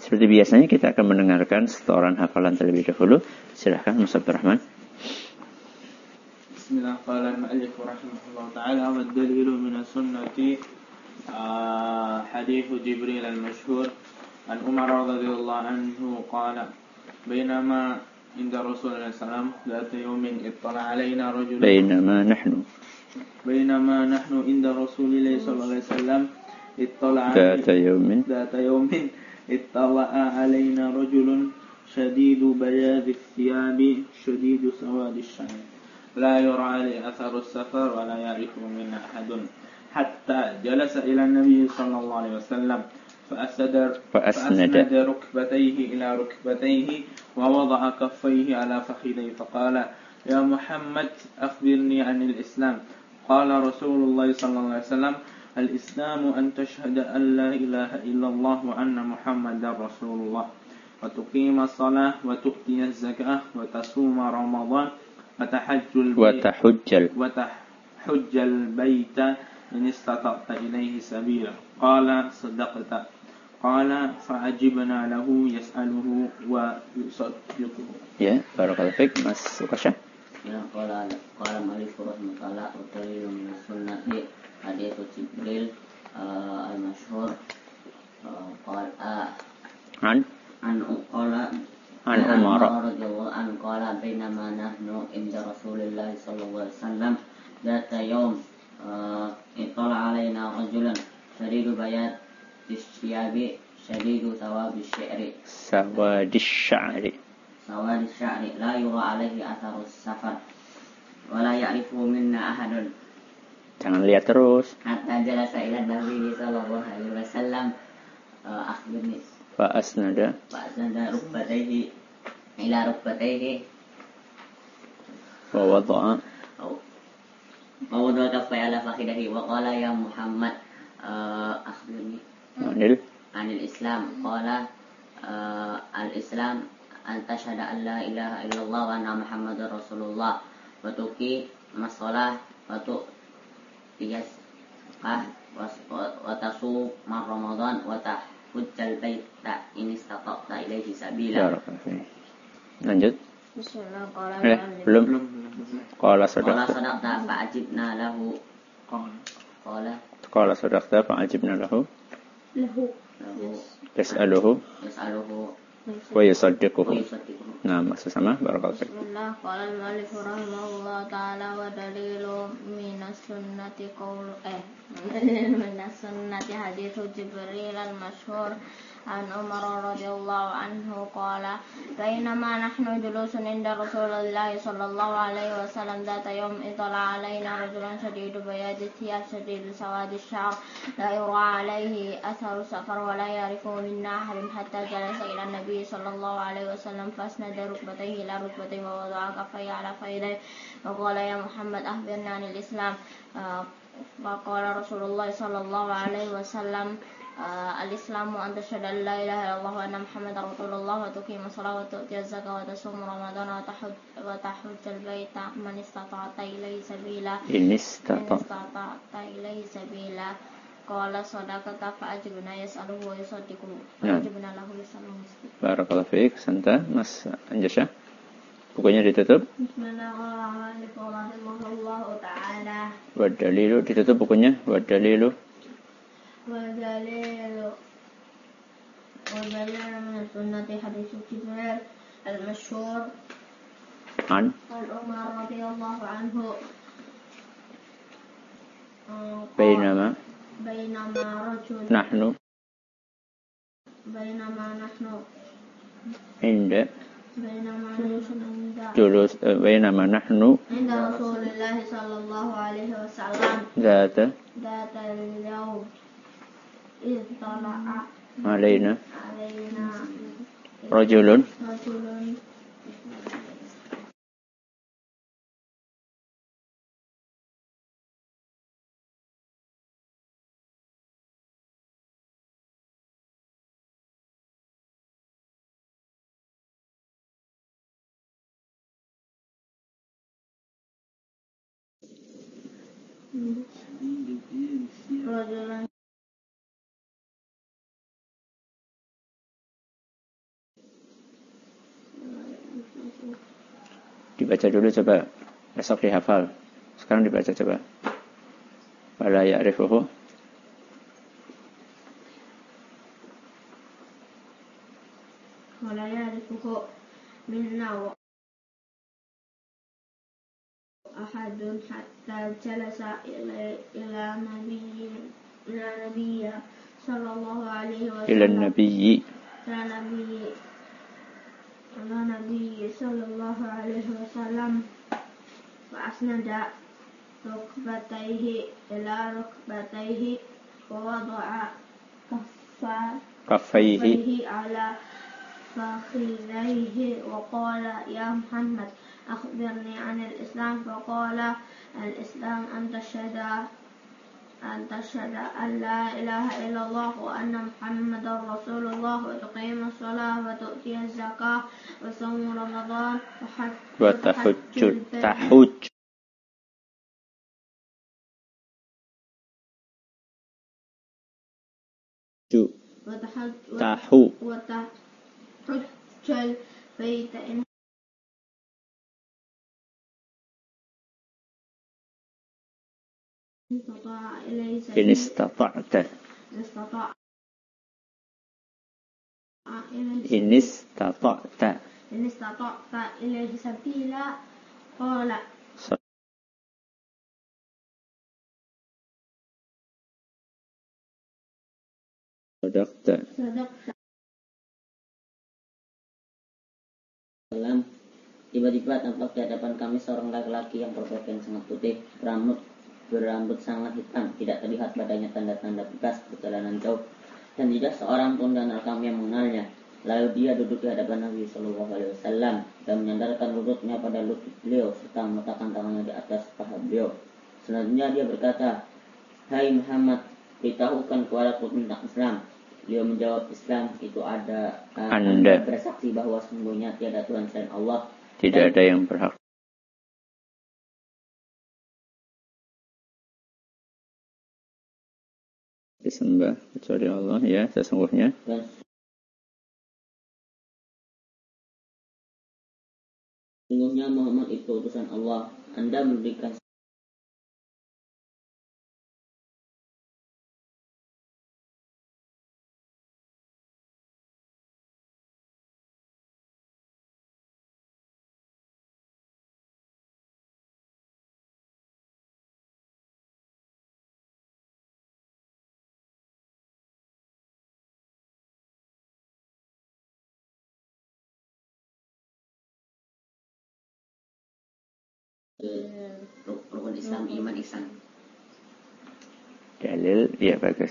Seperti biasanya kita akan mendengarkan setoran hafalan terlebih dahulu. Silahkan Mas Abdul Rahman. Bismillah, qala al-mu'allif rahimahullah ta'ala wa ad-dalilu min as-sunnati hadits Jibril al-mashhur an Umar radhiyallahu anhu qala bainama inda Rasulullah sallallahu alaihi wasallam ittala alaina rajulun bainama nahnu inda Rasulillah sallallahu alaihi wasallam ذات يوم اطلع علينا رجل شديد بياض الثياب شديد سواد الشعر لا يرى عليه أثر السفر ولا يعرفه منا أحد حتى جلس إلى النبي صلى الله عليه وسلم فأسند ركبتيه إلى ركبتيه ووضع كفيه على فخذيه فقال يا محمد أخبرني عن الإسلام قال رسول الله صلى الله عليه وسلم الإسلام أن تشهد أن لا إله إلا الله وأن محمدا رسول الله وتقيم الصلاة وتؤتي الزكاة وتصوم رمضان وتحج البيت إن استطعت إليه سبيلا قال صدقت قال فعجبنا له يسأله ويصدقه. Ya, barakallahu fiik Mas Ukasha. Ya, qala al-mu'allif rahimahullah ta'ala min sunnati hadits Jibril al-mashhur qala an Umar radhiyallahu anhu qala bainama nahnu inda Rasulillah sallallahu alaihi wasallam dzata yaum itala alaina rajulun shadidu bayad isyabi shadidu sawadi sya'ri la yura alaihi atharus safar wa la ya'rifu minna ahadun. Jangan lihat terus. Hatta jalasa ila Nabi sallallahu alaihi wasallam akhirnya Fa'asnada rukbatayhi ila rukbatayhi wa wada'a kaffayhi ala fakhidahi wa qala ya Muhammad akhbirni anil Islam qala al-Islam an tashhada an la ilaha illallah wa anna Muhammadar Rasulullah wa tuqima shalah wa tu'tiyaz zakah wa tasuma Ramadan wa tahujjal baita in istata'ta ilaihi sabila. Lanjut. Bismillah. Belum. Qala sadaqta fa'ajibna lahu. Qala sadaqta fa'ajibna lahu. Yas'aluhu wa yusaddiquhu. Nah, maksud sama barakallahu fiik. Bismillah. Qala al-mu'allif rahimahullah ta'ala wa dalilu minas sunnati minas sunnati hadits Jibril al-mashhur an Umar radhiyallahu anhu qala bainama nahnu julusun inda Rasulillah sallallahu alaihi wasallam dzata yaum itala alaina rajulun shadidu bayadi thiyab shadidu sawadi sya'ar la yura alaihi atharu safar wa la ya'rifu minna ahadun hatta jalasa ila nabi sallallahu alaihi wasallam fasnada rukbatayhi ila rukbatayhi wa wada'a kaffayhi ala fakhidayhi wa qala ya Muhammad akhbirni anil Islam faqala Rasulullah sallallahu alaihi wasallam al-Islamu an tashhada an la ilaha illallah wa anna Muhammadar Rasulullah wa tuqima shalah wa tu'ti az-zakah wa tasum Ramadan wa tahujjal baita man istata'ta ilaihi sabila qala sadaqata fa'ajibna yas'aluhu wa yusaddiquhu fa'ajibna lahu yas'aluhu. Barakallahu fiik. Santa Mas Anjasha. Bukunya ditutup. Bismillahirrahmanirrahim. Ta'ala. Wa dalilu ditutup bukunya. Wa dalilu من سنة حديث جبريل المشهور عن عمر رضي الله عنه بينما نحن بينما نحن عند رسول الله صلى الله عليه وسلم ذات اليوم إذ طلع علينا رجل رجلا Dibaca dulu coba. Besok dihafal. Sekarang dibaca coba. Wala ya'rifuhu. Wala ya'rifuhu minna ahadun hatta jalasa ila nabiyya sallallahu alaihi wasallam. Ila nabiyyi. Ila nabiyyi sallallahu alaihi wasallam. Wa asnada rukbatayhi ila rukbatayhi wa wada'a kaffayhi ala fakhidayhi wa qala ya Muhammad akhbirni 'anil Islam. Fa qala al-Islam an tashhada an la ilaha illallah wa anna Muhammadar Rasulullah wa tuqima as-salah wa tu'ti az-zakah wa sawm Ramadan wa tahujj tahujjal baita in istata'ta ilaihi sabila. Qala sadaqta. Tiba-tiba tampak di hadapan kami seorang laki-laki yang berpakaian sangat putih, berambut sangat hitam, tidak terlihat padanya tanda-tanda bekas perjalanan jauh, dan tidak seorang pun dan kami yang mengenalnya. Lalu dia duduk di hadapan Nabi Shallallahu Alaihi Wasallam dan menyandarkan lututnya pada lutut beliau serta meletakkan tangannya di atas paha beliau. Selanjutnya dia berkata, "Hai Muhammad, beritahukan kepadaku tentang Islam." Beliau menjawab, "Islam itu ada Anda bersaksi bahwa sesungguhnya tiada Tuhan selain Allah, tidak ada yang berhak disembah kecuali Allah, ya, sesungguhnya Muhammad itu utusan Allah." Anda memberikan rukun Islam, iman, ihsan. dalil, ya bagus.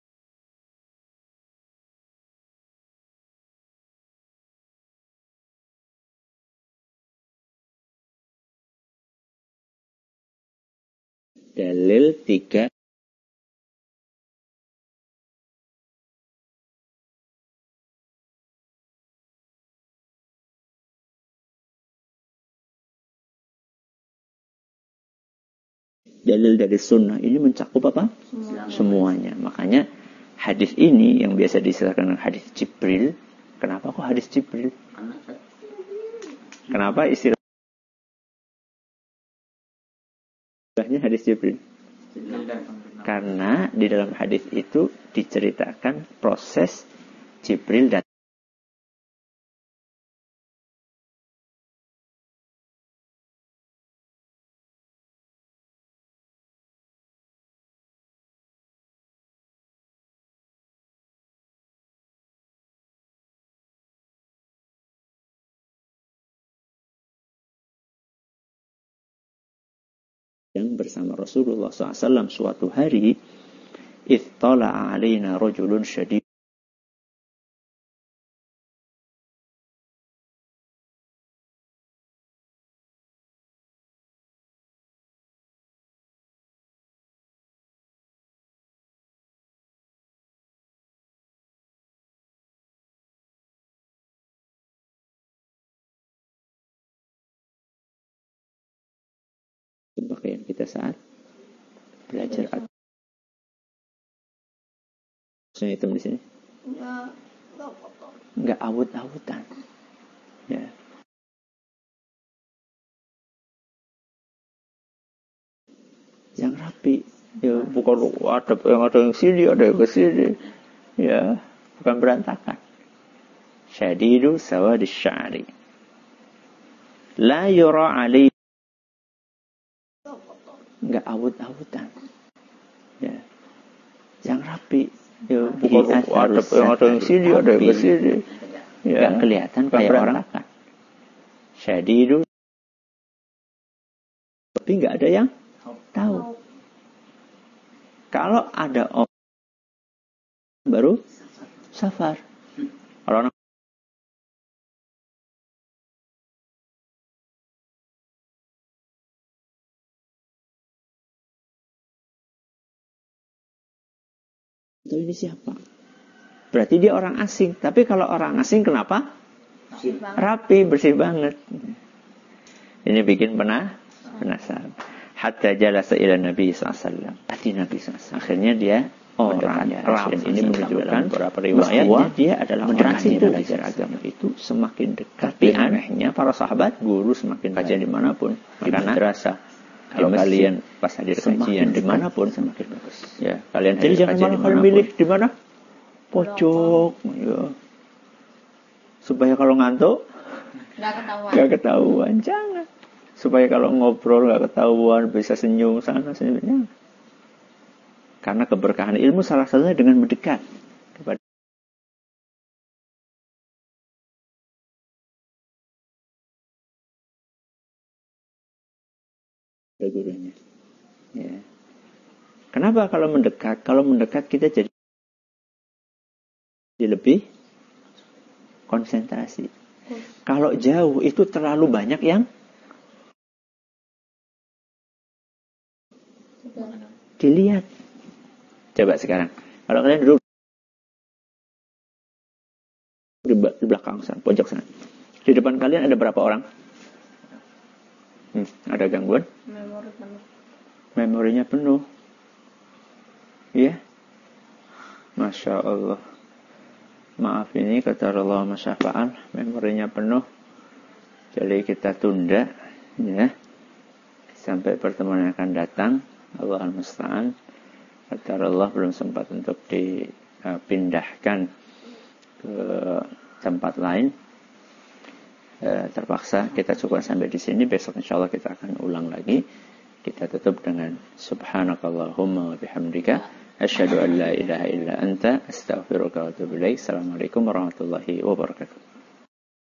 Dalil 3. Dalil dari sunnah ini mencakup apa? Semuanya. Makanya hadis ini yang biasa disebutkan dengan hadis Jibril. Kenapa kok hadis Jibril? Kenapa istilahnya hadis Jibril? Karena di dalam hadis itu diceritakan proses Jibril dan yang bersama Rasulullah SAW suatu hari, ittala'a alaina rajulun syadid. Pakaian kita saat belajar hitam di sini. Enggak awut-awutan. Ya. kalau ada yang sini, ada yang ke sini. Ya, bukan berantakan. Syadidu sawadis sya'ri. La yura alaihi. Enggak awut-awutan. Ya. Yang rapi. Ya, bukan ada yang sini, ada yang ke sini. Ya, enggak kelihatan kayak orang syadidu. Tapi enggak ada yang tahu. Kalau ada orang baru safar. Kalau itu ini siapa? Berarti dia orang asing. Tapi kalau orang asing kenapa? Rapi, bersih banget. Ini bikin penasaran. Hatta jalasa ila Nabi SAW. Tadi Nabi SAW. Akhirnya dia orang Arab. Dan ini menunjukkan bahwa dia adalah orang itu belajar agama itu semakin dekat. Tapi anehnya para sahabat, guru semakin kajian dimanapun. Di madrasah. Kalau kalian pas hadir kajian dimanapun semakin bagus. Ya, kalian jadi jangan malah kalian milih di mana? Pojok. Ya. Supaya kalau ngantuk nggak ketahuan. Jangan. Supaya kalau ngobrol nggak ketahuan, bisa senyum sana senyumnya. Karena keberkahan ilmu salah satunya dengan mendekat kepada gurunya. Ya. Kenapa kalau mendekat? Kalau mendekat kita jadi lebih konsentrasi. Kalau jauh itu terlalu banyak yang dilihat. Coba sekarang. Kalau kalian duduk di belakang sana, pojok sana. Di depan kalian ada berapa orang? Ada gangguan? Memorinya penuh. Iya? Masya Allah. Maaf ini kata Allah masyafa'al. Memorinya penuh. Jadi kita tunda. Ya. Sampai pertemuan yang akan datang. Allah al-Musta'an. Kata Allah belum sempat untuk dipindahkan ke tempat lain. Terpaksa kita cukup sampai di sini. Besok insyaallah kita akan ulang lagi. Kita tutup dengan subhanakallahumma wa bihamdika asyhadu an la ilaha illa anta astaghfiruka wa atubu ilaik. Assalamualaikum warahmatullahi wabarakatuh.